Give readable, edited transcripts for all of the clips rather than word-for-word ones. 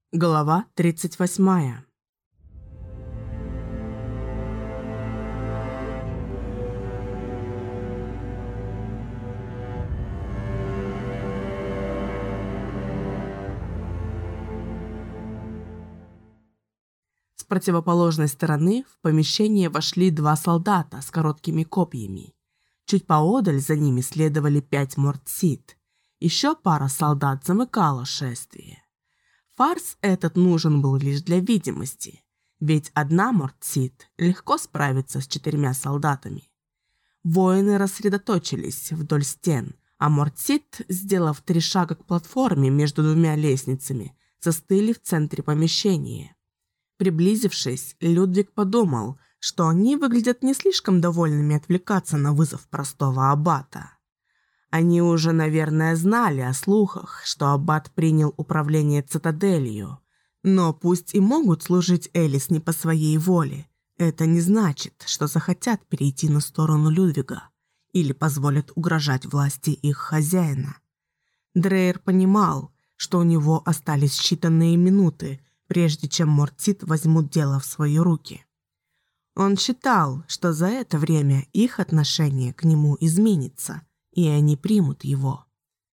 Глава 38. С противоположной стороны в помещение вошли два солдата с короткими копьями. Чуть поодаль за ними следовали 5 мортсит. Еще пара солдат замыкала шествие. Фарс этот нужен был лишь для видимости, ведь одна мортсит легко справится с 4 солдатами. Воины рассредоточились вдоль стен, а мортсит, сделав 3 шага к платформе между 2 лестницами, застыли в центре помещения. Приблизившись, Людвиг подумал, что они выглядят не слишком довольными отвлекаться на вызов простого аббата. Они уже, наверное, знали о слухах, что аббат принял управление цитаделью. Но пусть и могут служить Элис не по своей воле, это не значит, что захотят перейти на сторону Людвига или позволят угрожать власти их хозяина. Дрейер понимал, что у него остались считанные минуты, прежде чем мортсит возьмут дело в свои руки. Он считал, что за это время их отношение к нему изменится, и они примут его.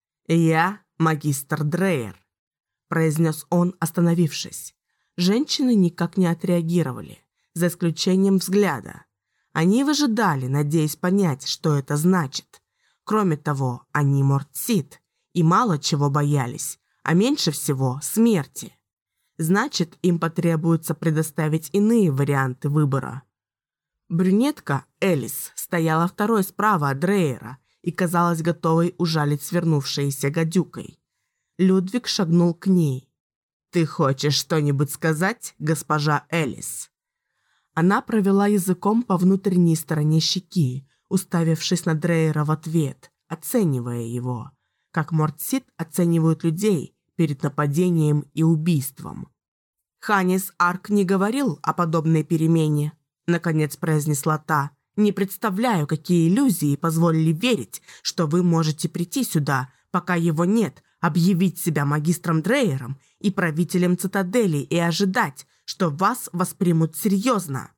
«Я магистр Дрейер», – произнес он, остановившись. Женщины никак не отреагировали, за исключением взгляда. Они выжидали, надеясь понять, что это значит. Кроме того, они мортсит и мало чего боялись, а меньше всего смерти. Значит, им потребуется предоставить иные варианты выбора. Брюнетка Элис стояла второй справа от Дрейера и казалась готовой ужалить свернувшейся гадюкой. Людвиг шагнул к ней. «Ты хочешь что-нибудь сказать, госпожа Элис?» Она провела языком по внутренней стороне щеки, уставившись на Дрейера в ответ, оценивая его, как мортсит оценивают людей перед нападением и убийством. «Ханис Арк не говорил о подобной перемене», — наконец произнесла та. «Не представляю, какие иллюзии позволили верить, что вы можете прийти сюда, пока его нет, объявить себя магистром Дрейером и правителем цитадели и ожидать, что вас воспримут серьезно».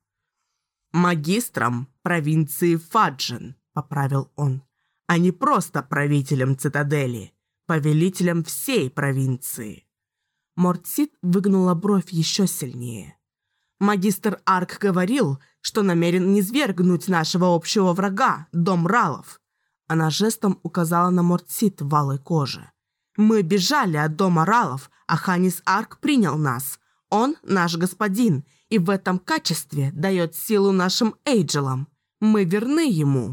«Магистром провинции Фаджен», — поправил он, «а не просто правителем цитадели, повелителем всей провинции». Мортсит выгнула бровь еще сильнее. «Магистр Арк говорил, что намерен низвергнуть нашего общего врага, дом Ралов». Она жестом указала на мортсит в алой коже. «Мы бежали от дома Ралов, а Ханис Арк принял нас. Он наш господин, и в этом качестве дает силу нашим Эйджелам. Мы верны ему».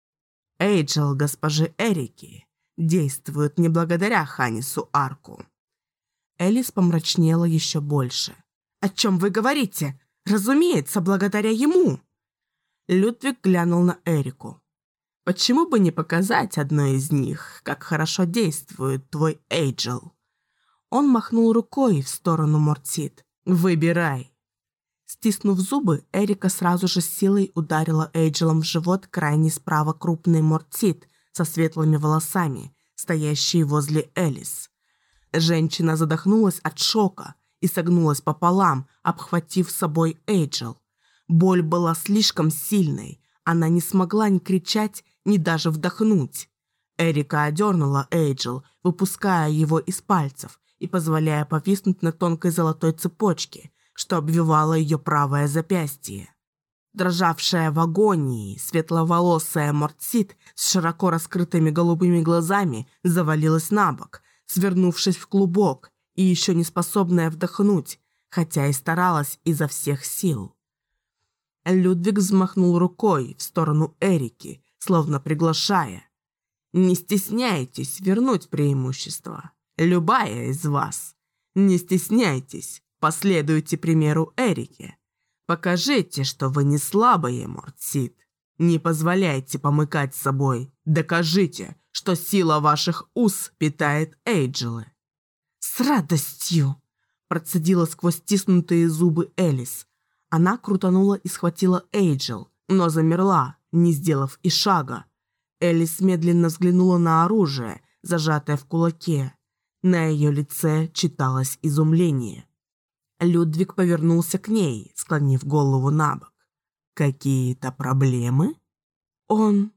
Эйджел госпожи Эрики действует не благодаря Ханису Арку. Элис помрачнела еще больше. «О чем вы говорите? Разумеется, благодаря ему!» Людвиг глянул на Эрику. «Почему бы не показать одной из них, как хорошо действует твой Эйджел?» Он махнул рукой в сторону мортсит. «Выбирай!» Стиснув зубы, Эрика сразу же с силой ударила Эйджелом в живот крайне справа крупный мортсит со светлыми волосами, стоящий возле Элис. Женщина задохнулась от шока и согнулась пополам, обхватив собой Эйджел. Боль была слишком сильной, она не смогла ни кричать, ни даже вдохнуть. Эрика одернула Эйджел, выпуская его из пальцев и позволяя повиснуть на тонкой золотой цепочке, что обвивало ее правое запястье. Дрожавшая в агонии, светловолосая мортсит с широко раскрытыми голубыми глазами завалилась на бок, свернувшись в клубок и еще не способная вдохнуть, хотя и старалась изо всех сил. Людвиг взмахнул рукой в сторону Эрики, словно приглашая. «Не стесняйтесь вернуть преимущество. Любая из вас. Не стесняйтесь, последуйте примеру Эрики. Покажите, что вы не слабые, мортсит. Не позволяйте помыкать собой. Докажите, что сила ваших уз питает Эйджелы». «С радостью!» – процедила сквозь стиснутые зубы Элис. Она крутанула и схватила Эйджел, но замерла, не сделав и шага. Элис медленно взглянула на оружие, зажатое в кулаке. На ее лице читалось изумление. Людвиг повернулся к ней, склонив голову на бок. «Какие-то проблемы?» Он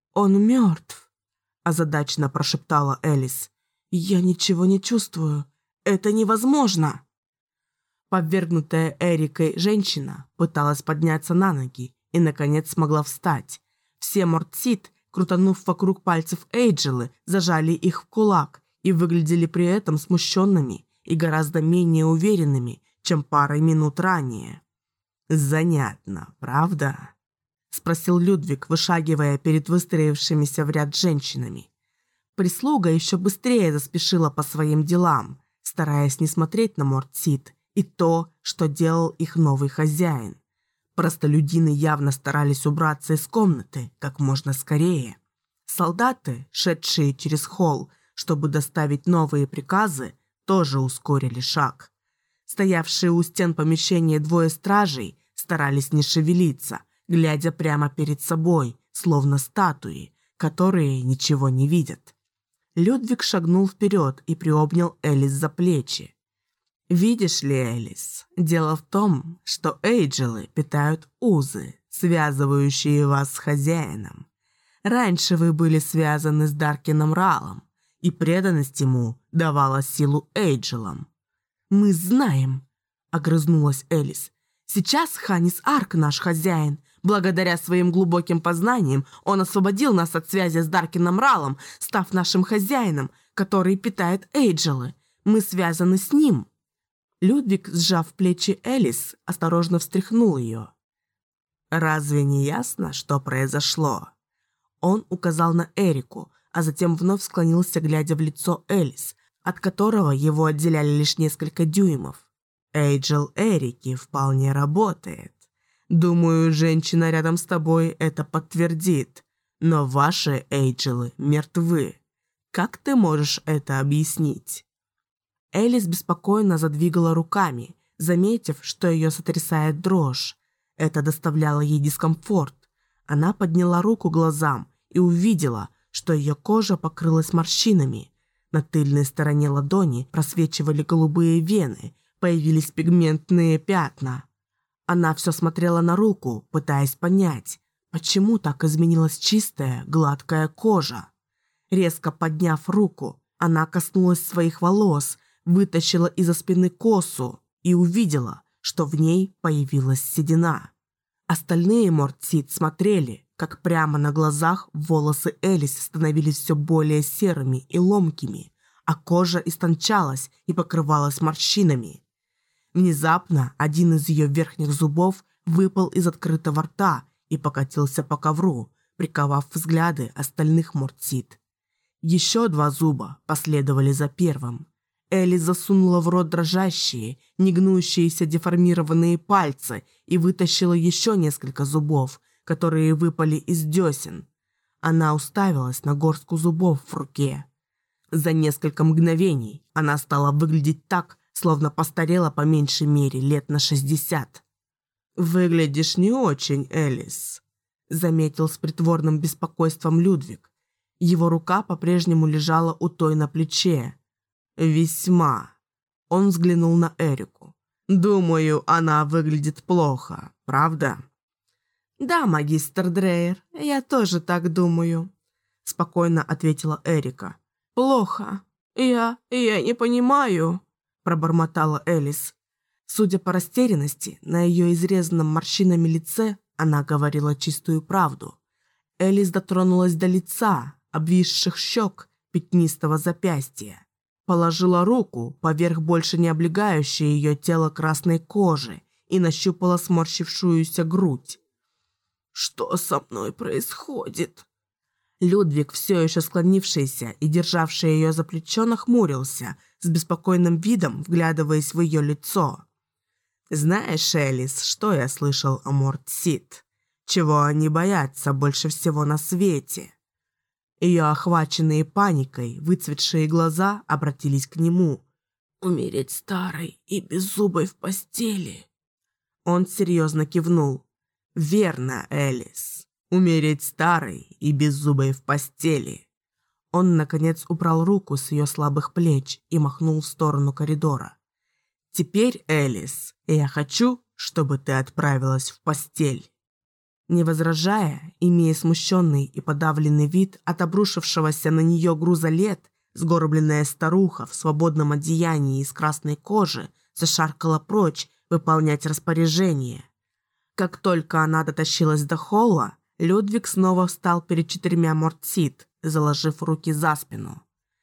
мертв», – озадаченно прошептала Элис. «Я ничего не чувствую. Это невозможно!» Повергнутая Эрикой женщина пыталась подняться на ноги и, наконец, смогла встать. Все Мортсид, крутанув вокруг пальцев Эйджелы, зажали их в кулак и выглядели при этом смущенными и гораздо менее уверенными, чем парой минут ранее. «Занятно, правда?» – спросил Людвиг, вышагивая перед выстроившимися в ряд женщинами. Прислуга еще быстрее заспешила по своим делам, стараясь не смотреть на Мортсид и то, что делал их новый хозяин. Простолюдины явно старались убраться из комнаты как можно скорее. Солдаты, шедшие через холл, чтобы доставить новые приказы, тоже ускорили шаг. Стоявшие у стен помещения двое стражей старались не шевелиться, глядя прямо перед собой, словно статуи, которые ничего не видят. Людвиг шагнул вперед и приобнял Элис за плечи. «Видишь ли, Элис, дело в том, что Эйджелы питают узы, связывающие вас с хозяином. Раньше вы были связаны с Даркином Ралом, и преданность ему давала силу Эйджелам». «Мы знаем», — огрызнулась Элис. «Сейчас Ханис Арк наш хозяин. Благодаря своим глубоким познаниям он освободил нас от связи с Даркином Ралом, став нашим хозяином, который питает Эйджелы. Мы связаны с ним». Людвиг, сжав плечи Элис, осторожно встряхнул ее. «Разве не ясно, что произошло?» Он указал на Эрику, а затем вновь склонился, глядя в лицо Элис, от которого его отделяли лишь несколько дюймов. «Эйджел Эрики вполне работает. Думаю, женщина рядом с тобой это подтвердит. Но ваши Эйджелы мертвы. Как ты можешь это объяснить?» Элис беспокойно задвигала руками, заметив, что ее сотрясает дрожь. Это доставляло ей дискомфорт. Она подняла руку к глазам и увидела, что ее кожа покрылась морщинами. На тыльной стороне ладони просвечивали голубые вены, появились пигментные пятна. Она все смотрела на руку, пытаясь понять, почему так изменилась чистая, гладкая кожа. Резко подняв руку, она коснулась своих волос, вытащила из-за спины косу и увидела, что в ней появилась седина. Остальные Мортсид смотрели, как прямо на глазах волосы Элис становились все более серыми и ломкими, а кожа истончалась и покрывалась морщинами. Внезапно один из ее верхних зубов выпал из открытого рта и покатился по ковру, приковав взгляды остальных Мортсид. Еще два зуба последовали за первым. Элис засунула в рот дрожащие, негнущиеся деформированные пальцы и вытащила еще несколько зубов, которые выпали из десен. Она уставилась на горстку зубов в руке. За несколько мгновений она стала выглядеть так, словно постарела по меньшей мере лет на 60. «Выглядишь не очень, Элис», — заметил с притворным беспокойством Людвиг. Его рука по-прежнему лежала у той на плече. «Весьма». Он взглянул на Эрику. «Думаю, она выглядит плохо, правда?» «Да, магистр Дрейер, я тоже так думаю», — спокойно ответила Эрика. «Плохо. Я не понимаю», — пробормотала Элис. Судя по растерянности, на ее изрезанном морщинами лице она говорила чистую правду. Элис дотронулась до лица, обвисших щек, пятнистого запястья. Положила руку поверх больше не облегающей ее тело красной кожи и нащупала сморщившуюся грудь. «Что со мной происходит?» Людвиг, все еще склонившийся и державший ее за плечо, нахмурился, с беспокойным видом вглядываясь в ее лицо. «Знаешь, Элис, что я слышал о Мортсид? Чего они боятся больше всего на свете?» Ее охваченные паникой, выцветшие глаза обратились к нему. «Умереть старой и беззубой в постели». Он серьезно кивнул. «Верно, Элис. Умереть старой и беззубой в постели». Он, наконец, убрал руку с ее слабых плеч и махнул в сторону коридора. Теперь, Элис, я хочу, чтобы ты отправилась в постель». Не возражая, имея смущенный и подавленный вид от обрушившегося на нее груза лет, сгорбленная старуха в свободном одеянии из красной кожи зашаркала прочь выполнять распоряжение. Как только она дотащилась до холла, Людвиг снова встал перед 4 Мортсит, заложив руки за спину.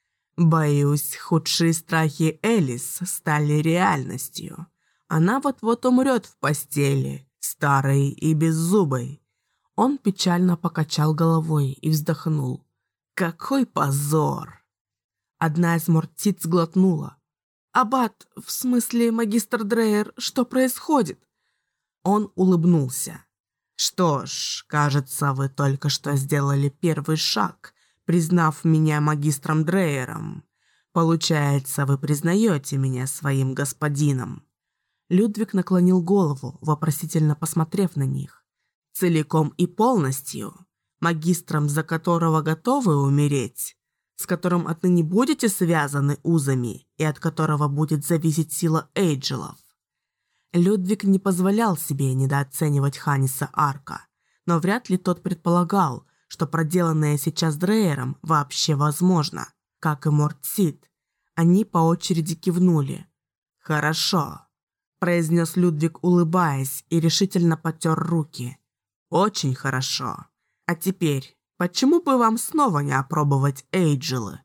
«Боюсь, худшие страхи Элис стали реальностью. Она вот-вот умрет в постели, старой и беззубой». Он печально покачал головой и вздохнул. «Какой позор!» Одна из Мортсит сглотнула. «Аббат, в смысле магистр Дрейер, что происходит?» Он улыбнулся. «Что ж, кажется, вы только что сделали первый шаг, признав меня магистром Дрейером. Получается, вы признаете меня своим господином». Людвиг наклонил голову, вопросительно посмотрев на них. «Целиком и полностью? Магистром, за которого готовы умереть? С которым отныне будете связаны узами и от которого будет зависеть сила Эйджелов?» Людвиг не позволял себе недооценивать Ханниса Арка, но вряд ли тот предполагал, что проделанное сейчас Дрейером вообще возможно, как и Мортсит. Они по очереди кивнули. «Хорошо», – произнес Людвиг, улыбаясь, и решительно потер руки. «Очень хорошо. А теперь, почему бы вам снова не опробовать Эйджелы?»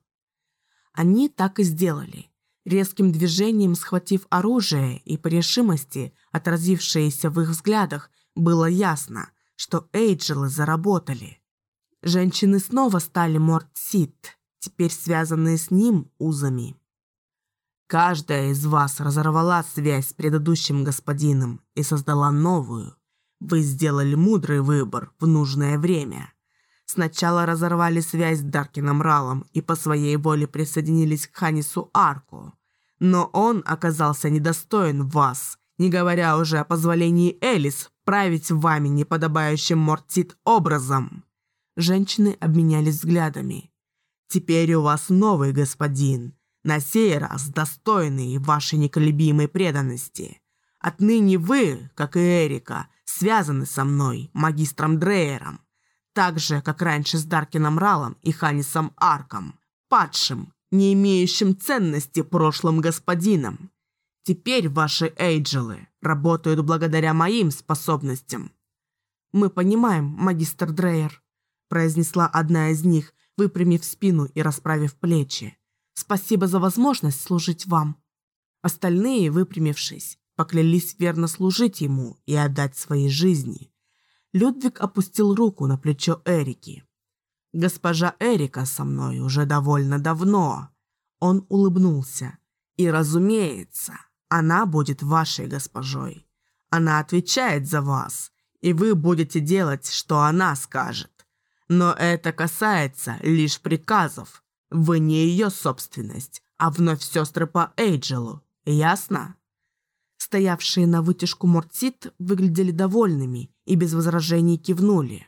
Они так и сделали. Резким движением схватив оружие и по решимости, отразившееся в их взглядах, было ясно, что Эйджелы заработали. Женщины снова стали Мортсит, теперь связанные с ним узами. «Каждая из вас разорвала связь с предыдущим господином и создала новую. Вы сделали мудрый выбор в нужное время. Сначала разорвали связь с Даркином Ралом и по своей воле присоединились к Ханнису Арку. Но он оказался недостоин вас, не говоря уже о позволении Элис править вами неподобающим Мортсит образом». Женщины обменялись взглядами. «Теперь у вас новый господин, на сей раз достойный вашей неколебимой преданности. Отныне вы, как и Эрика, связаны со мной, магистром Дрейером, так же, как раньше с Даркином Ралом и Ханнисом Арком, падшим, не имеющим ценности прошлым господином. Теперь ваши Эйджелы работают благодаря моим способностям». «Мы понимаем, магистр Дрейер», – произнесла одна из них, выпрямив спину и расправив плечи. «Спасибо за возможность служить вам». Остальные, выпрямившись, поклялись верно служить ему и отдать свои жизни. Людвиг опустил руку на плечо Эрики. «Госпожа Эрика со мной уже довольно давно». Он улыбнулся. «И, разумеется, она будет вашей госпожой. Она отвечает за вас, и вы будете делать, что она скажет. Но это касается лишь приказов. Вы не ее собственность, а вновь сестры по Эйджелу. Ясно?» Стоявшие на вытяжку Мортсит выглядели довольными и без возражений кивнули.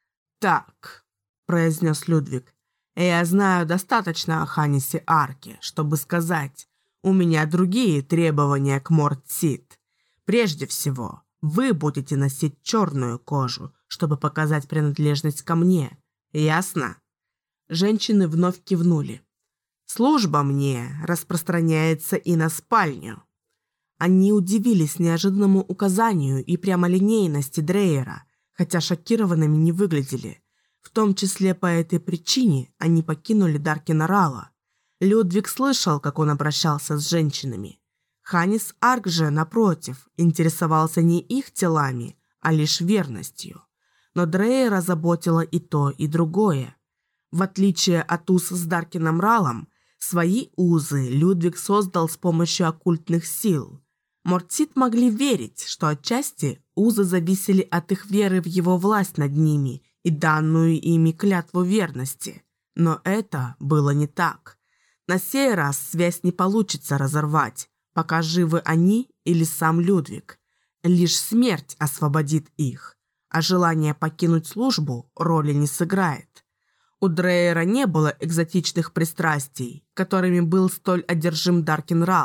«Так», – произнес Людвиг, – «я знаю достаточно о Ханнисе Арке, чтобы сказать, у меня другие требования к Мортсит. Прежде всего, вы будете носить черную кожу, чтобы показать принадлежность ко мне. Ясно?» Женщины вновь кивнули. «Служба мне распространяется и на спальню». Они удивились неожиданному указанию и прямолинейности Дрейера, хотя шокированными не выглядели. В том числе по этой причине они покинули Даркина Рала. Людвиг слышал, как он обращался с женщинами. Ханнис Арк же, напротив, интересовался не их телами, а лишь верностью. Но Дрейера заботило и то, и другое. В отличие от уз с Даркином Ралом, свои узы Людвиг создал с помощью оккультных сил. Мортсит могли верить, что отчасти узы зависели от их веры в его власть над ними и данную ими клятву верности. Но это было не так. На сей раз связь не получится разорвать, пока живы они или сам Людвиг. Лишь смерть освободит их, а желание покинуть службу роли не сыграет. У Дрейера не было экзотичных пристрастий, которыми был столь одержим Даркин Рал.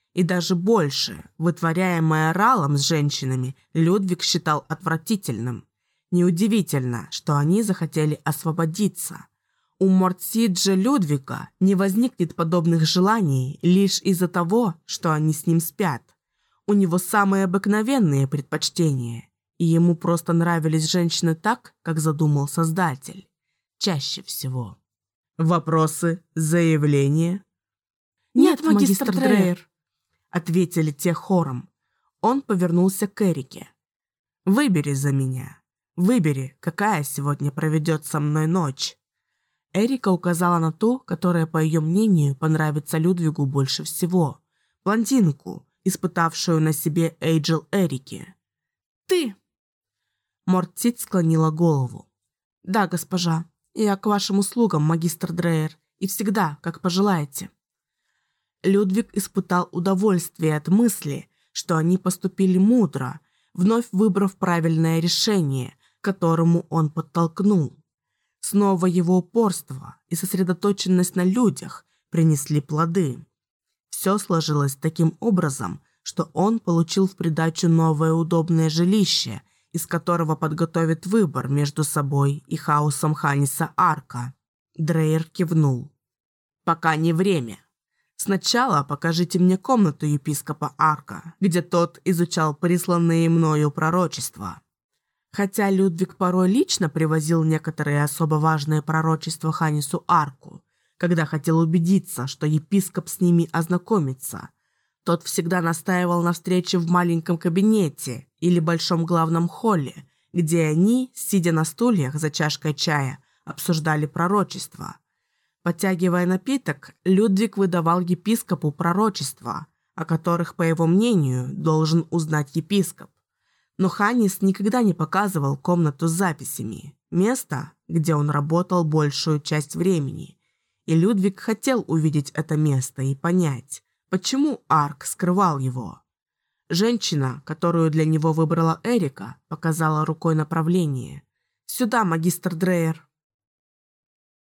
И даже больше, вытворяемое Ралом с женщинами, Людвиг считал отвратительным. Неудивительно, что они захотели освободиться. У Мортсиджа Людвига не возникнет подобных желаний лишь из-за того, что они с ним спят. У него самые обыкновенные предпочтения, и ему просто нравились женщины так, как задумал Создатель. Чаще всего. Вопросы, заявления? «Нет, магистр Дрейер», — ответили те хором. Он повернулся к Эрике. «Выбери за меня. Выбери, какая сегодня проведет со мной ночь». Эрика указала на ту, которая, по ее мнению, понравится Людвигу больше всего. Блондинку, испытавшую на себе Эйджел Эрики. «Ты!» Мортсид склонила голову. «Да, госпожа, я к вашим услугам, магистр Дрейер, и всегда, как пожелаете». Людвиг испытал удовольствие от мысли, что они поступили мудро, вновь выбрав правильное решение, к которому он подтолкнул. Снова его упорство и сосредоточенность на людях принесли плоды. Все сложилось таким образом, что он получил в придачу новое удобное жилище, из которого подготовит выбор между собой и хаосом Ханиса Арка. Дрейер кивнул. «Пока не время. Сначала покажите мне комнату епископа Арка, где тот изучал присланные мною пророчества». Хотя Людвиг порой лично привозил некоторые особо важные пророчества Ханису Арку, когда хотел убедиться, что епископ с ними ознакомится, тот всегда настаивал на встрече в маленьком кабинете или большом главном холле, где они, сидя на стульях за чашкой чая, обсуждали пророчества. Подтягивая напиток, Людвиг выдавал епископу пророчества, о которых, по его мнению, должен узнать епископ. Но Ханис никогда не показывал комнату с записями, место, где он работал большую часть времени. И Людвиг хотел увидеть это место и понять, почему Арк скрывал его. Женщина, которую для него выбрала Эрика, показала рукой направление. «Сюда, магистр Дрейер».